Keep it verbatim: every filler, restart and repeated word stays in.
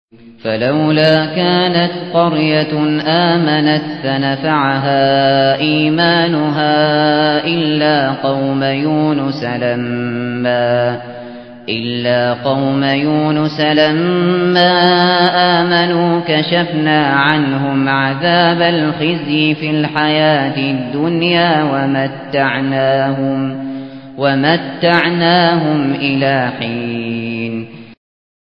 فلولا كانت قرية آمنت فنفعها إيمانها إلا قوم يونس لما إلا قوم يونس لما آمنوا كشفنا عنهم عذاب الخزي في الحياة الدنيا ومتعناهم ومتعناهم إلى حين